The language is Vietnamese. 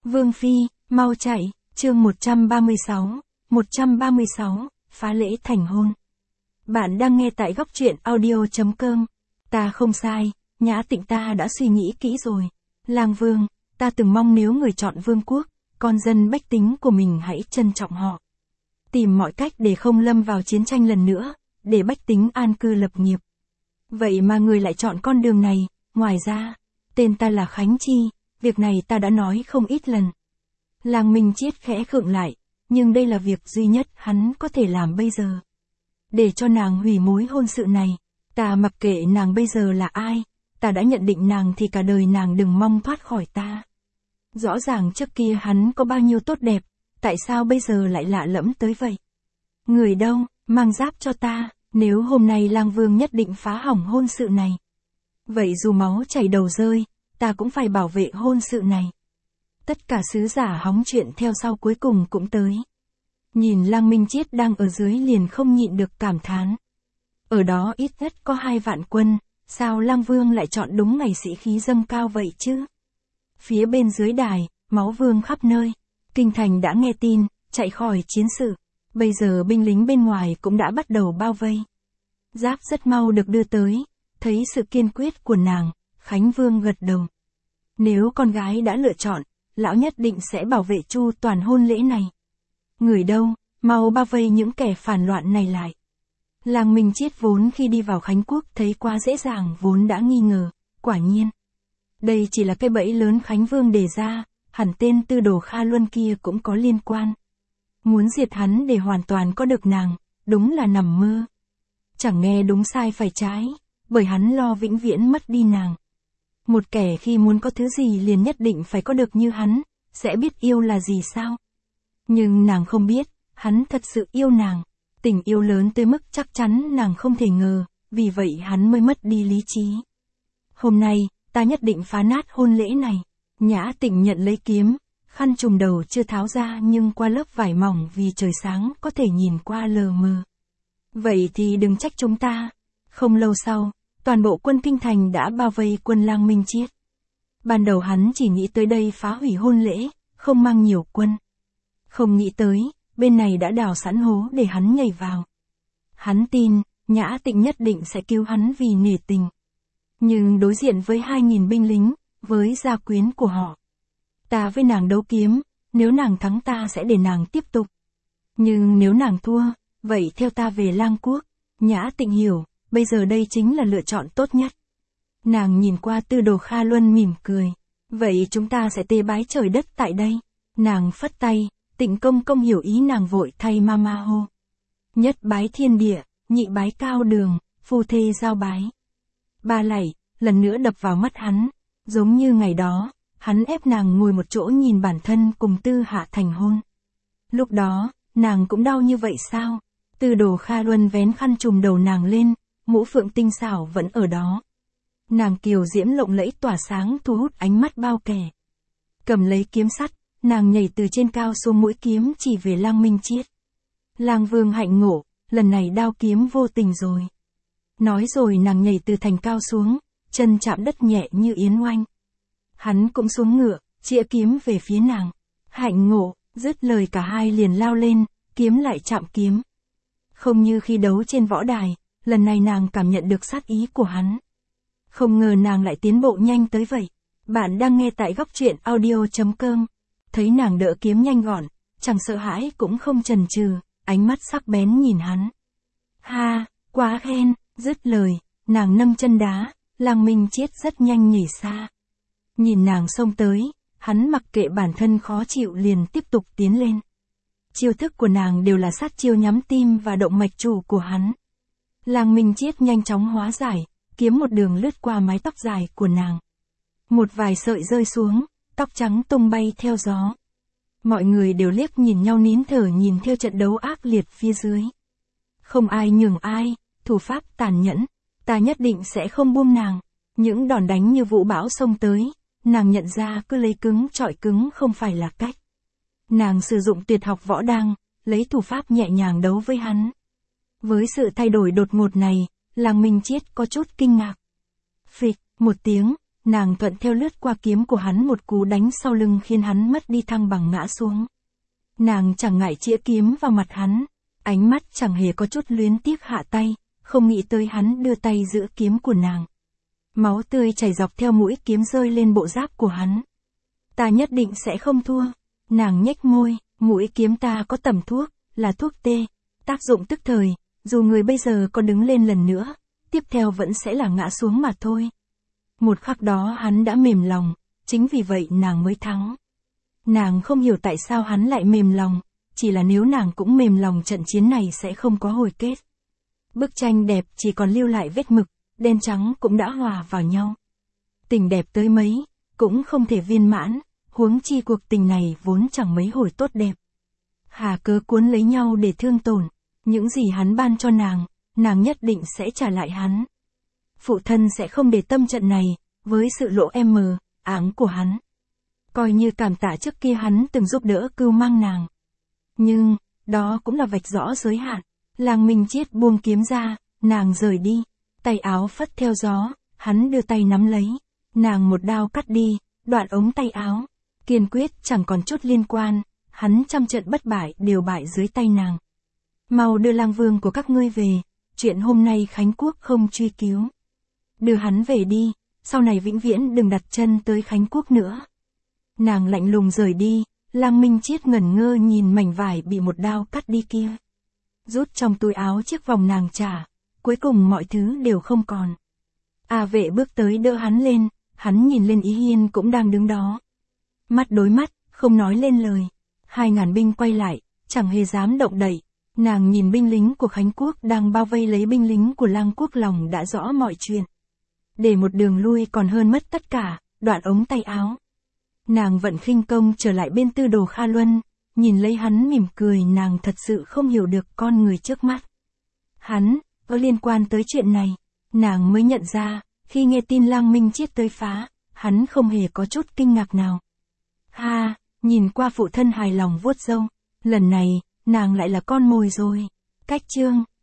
Vương Phi, mau chạy, chương 136, phá lễ thành hôn. Bạn đang nghe tại góc truyện audio.com. Ta không sai, Nhã Tịnh ta đã suy nghĩ kỹ rồi. Lang Vương, ta từng mong nếu người chọn vương quốc, con dân bách tính của mình hãy trân trọng họ. Tìm mọi cách để không lâm vào chiến tranh lần nữa, để bách tính an cư lập nghiệp. Vậy mà người lại chọn con đường này, ngoài ra, tên ta là Khánh Chi, việc này ta đã nói không ít lần. Lang Minh Chiết khẽ khựng lại, nhưng đây là việc duy nhất hắn có thể làm bây giờ. Để cho nàng hủy mối hôn sự này, ta mặc kệ nàng bây giờ là ai, ta đã nhận định nàng thì cả đời nàng đừng mong thoát khỏi ta. Rõ ràng trước kia hắn có bao nhiêu tốt đẹp, tại sao bây giờ lại lạ lẫm tới vậy? Người đâu, mang giáp cho ta, nếu hôm nay Lang Vương nhất định phá hỏng hôn sự này. Vậy dù máu chảy đầu rơi, ta cũng phải bảo vệ hôn sự này. Tất cả sứ giả hóng chuyện theo sau cuối cùng cũng tới. Nhìn Lang Minh Chiết đang ở dưới liền không nhịn được cảm thán. Ở đó ít nhất có 2 vạn quân, sao Lang Vương lại chọn đúng ngày sĩ khí dâng cao vậy chứ? Phía bên dưới đài, máu vương khắp nơi. Kinh thành đã nghe tin, chạy khỏi chiến sự. Bây giờ binh lính bên ngoài cũng đã bắt đầu bao vây. Giáp rất mau được đưa tới. Thấy sự kiên quyết của nàng, Khánh Vương gật đầu. Nếu con gái đã lựa chọn, lão nhất định sẽ bảo vệ chu toàn hôn lễ này. Người đâu, mau bao vây những kẻ phản loạn này lại. Lang Minh Chiết vốn khi đi vào Khánh Quốc thấy quá dễ dàng vốn đã nghi ngờ, quả nhiên. Đây chỉ là cái bẫy lớn Khánh Vương đề ra, hẳn tên Tư Đồ Kha Luân kia cũng có liên quan. Muốn diệt hắn để hoàn toàn có được nàng, đúng là nằm mơ. Chẳng nghe đúng sai phải trái, bởi hắn lo vĩnh viễn mất đi nàng. Một kẻ khi muốn có thứ gì liền nhất định phải có được như hắn, sẽ biết yêu là gì sao? Nhưng nàng không biết, hắn thật sự yêu nàng. Tình yêu lớn tới mức chắc chắn nàng không thể ngờ, vì vậy hắn mới mất đi lý trí. Hôm nay, ta nhất định phá nát hôn lễ này. Nhã Tịnh nhận lấy kiếm, khăn trùm đầu chưa tháo ra nhưng qua lớp vải mỏng vì trời sáng có thể nhìn qua lờ mờ. Vậy thì đừng trách chúng ta. Không lâu sau, toàn bộ quân kinh thành đã bao vây quân Lang Minh Chiết. Ban đầu hắn chỉ nghĩ tới đây phá hủy hôn lễ, không mang nhiều quân. Không nghĩ tới, bên này đã đào sẵn hố để hắn nhảy vào. Hắn tin, Nhã Tịnh nhất định sẽ cứu hắn vì nể tình. Nhưng đối diện với 2.000 binh lính, với gia quyến của họ. Ta với nàng đấu kiếm, nếu nàng thắng ta sẽ để nàng tiếp tục. Nhưng nếu nàng thua, vậy theo ta về Lang Quốc. Nhã Tịnh hiểu, bây giờ đây chính là lựa chọn tốt nhất. Nàng nhìn qua Tư Đồ Kha Luân mỉm cười. Vậy chúng ta sẽ tế bái trời đất tại đây. Nàng phất tay, Tịnh công công hiểu ý nàng vội thay mama hô. Nhất bái thiên địa, nhị bái cao đường, phu thê giao bái. 3 lạy, lần nữa đập vào mắt hắn. Giống như ngày đó, hắn ép nàng ngồi một chỗ nhìn bản thân cùng Tư Hạ thành hôn. Lúc đó, nàng cũng đau như vậy sao? Tư Đồ Kha Luân vén khăn trùm đầu nàng lên, mũ phượng tinh xảo vẫn ở đó. Nàng kiều diễm lộng lẫy tỏa sáng thu hút ánh mắt bao kẻ. Cầm lấy kiếm sắt, nàng nhảy từ trên cao xuống mũi kiếm chỉ về Lang Minh Chiết. Lang Vương hạnh ngộ, lần này đao kiếm vô tình rồi. Nói rồi nàng nhảy từ thành cao xuống, chân chạm đất nhẹ như yến oanh. Hắn cũng xuống ngựa, chĩa kiếm về phía nàng. Hạnh ngộ, dứt lời cả hai liền lao lên, kiếm lại chạm kiếm. Không như khi đấu trên võ đài, lần này nàng cảm nhận được sát ý của hắn. Không ngờ nàng lại tiến bộ nhanh tới vậy. Bạn đang nghe tại góc truyện audio.com. Thấy nàng đỡ kiếm nhanh gọn, chẳng sợ hãi cũng không chần chừ, ánh mắt sắc bén nhìn hắn. Ha, quá khen, dứt lời, nàng nâng chân đá, Lang Minh Chiết rất nhanh nhảy xa. Nhìn nàng xông tới, hắn mặc kệ bản thân khó chịu liền tiếp tục tiến lên. Chiêu thức của nàng đều là sát chiêu nhắm tim và động mạch chủ của hắn. Lang Minh Chiết nhanh chóng hóa giải, kiếm một đường lướt qua mái tóc dài của nàng. Một vài sợi rơi xuống, tóc trắng tung bay theo gió. Mọi người đều liếc nhìn nhau nín thở nhìn theo trận đấu ác liệt phía dưới. Không ai nhường ai, thủ pháp tàn nhẫn, ta nhất định sẽ không buông nàng. Những đòn đánh như vũ bão xông tới, nàng nhận ra cứ lấy cứng chọi cứng không phải là cách. Nàng sử dụng tuyệt học võ đăng, lấy thủ pháp nhẹ nhàng đấu với hắn. Với sự thay đổi đột ngột này, Lang Minh Chiết có chút kinh ngạc. Phịch, một tiếng, nàng thuận theo lướt qua kiếm của hắn một cú đánh sau lưng khiến hắn mất đi thăng bằng ngã xuống. Nàng chẳng ngại chĩa kiếm vào mặt hắn, ánh mắt chẳng hề có chút luyến tiếc hạ tay, không nghĩ tới hắn đưa tay giữ kiếm của nàng. Máu tươi chảy dọc theo mũi kiếm rơi lên bộ giáp của hắn. Ta nhất định sẽ không thua. Nàng nhếch môi, mũi kiếm ta có tẩm thuốc, là thuốc tê, tác dụng tức thời, dù người bây giờ có đứng lên lần nữa, tiếp theo vẫn sẽ là ngã xuống mà thôi. Một khắc đó hắn đã mềm lòng, chính vì vậy nàng mới thắng. Nàng không hiểu tại sao hắn lại mềm lòng, chỉ là nếu nàng cũng mềm lòng trận chiến này sẽ không có hồi kết. Bức tranh đẹp chỉ còn lưu lại vết mực, đen trắng cũng đã hòa vào nhau. Tình đẹp tới mấy, cũng không thể viên mãn, huống chi cuộc tình này vốn chẳng mấy hồi tốt đẹp. Hà cớ cuốn lấy nhau để thương tổn, những gì hắn ban cho nàng nhất định sẽ trả lại hắn. Phụ thân sẽ không để tâm trận này, với sự lộ áng của hắn. Coi như cảm tạ trước kia hắn từng giúp đỡ cưu mang nàng. Nhưng, đó cũng là vạch rõ giới hạn. Lang Minh Chiết buông kiếm ra, nàng rời đi, tay áo phất theo gió, hắn đưa tay nắm lấy, nàng một đao cắt đi, đoạn ống tay áo, kiên quyết chẳng còn chút liên quan, hắn trăm trận bất bại đều bại dưới tay nàng. Mau đưa lang vương của các ngươi về, chuyện hôm nay Khánh Quốc không truy cứu. Đưa hắn về đi, sau này vĩnh viễn đừng đặt chân tới Khánh Quốc nữa. Nàng lạnh lùng rời đi, Lang Minh Chiết ngẩn ngơ nhìn mảnh vải bị một đao cắt đi kia. Rút trong túi áo chiếc vòng nàng trả, cuối cùng mọi thứ đều không còn. A Vệ bước tới đỡ hắn lên, hắn nhìn lên Ý Hiên cũng đang đứng đó. Mắt đối mắt, không nói lên lời. 2.000 binh quay lại, chẳng hề dám động đậy. Nàng nhìn binh lính của Khánh Quốc đang bao vây lấy binh lính của Lang Quốc lòng đã rõ mọi chuyện. Để một đường lui còn hơn mất tất cả, đoạn ống tay áo. Nàng vận khinh công trở lại bên Tư Đồ Kha Luân, nhìn lấy hắn mỉm cười, nàng thật sự không hiểu được con người trước mắt. Hắn, có liên quan tới chuyện này, nàng mới nhận ra, khi nghe tin Lang Minh Chiết tới phá, hắn không hề có chút kinh ngạc nào. Ha, nhìn qua phụ thân hài lòng vuốt râu, lần này, nàng lại là con mồi rồi. Cách chương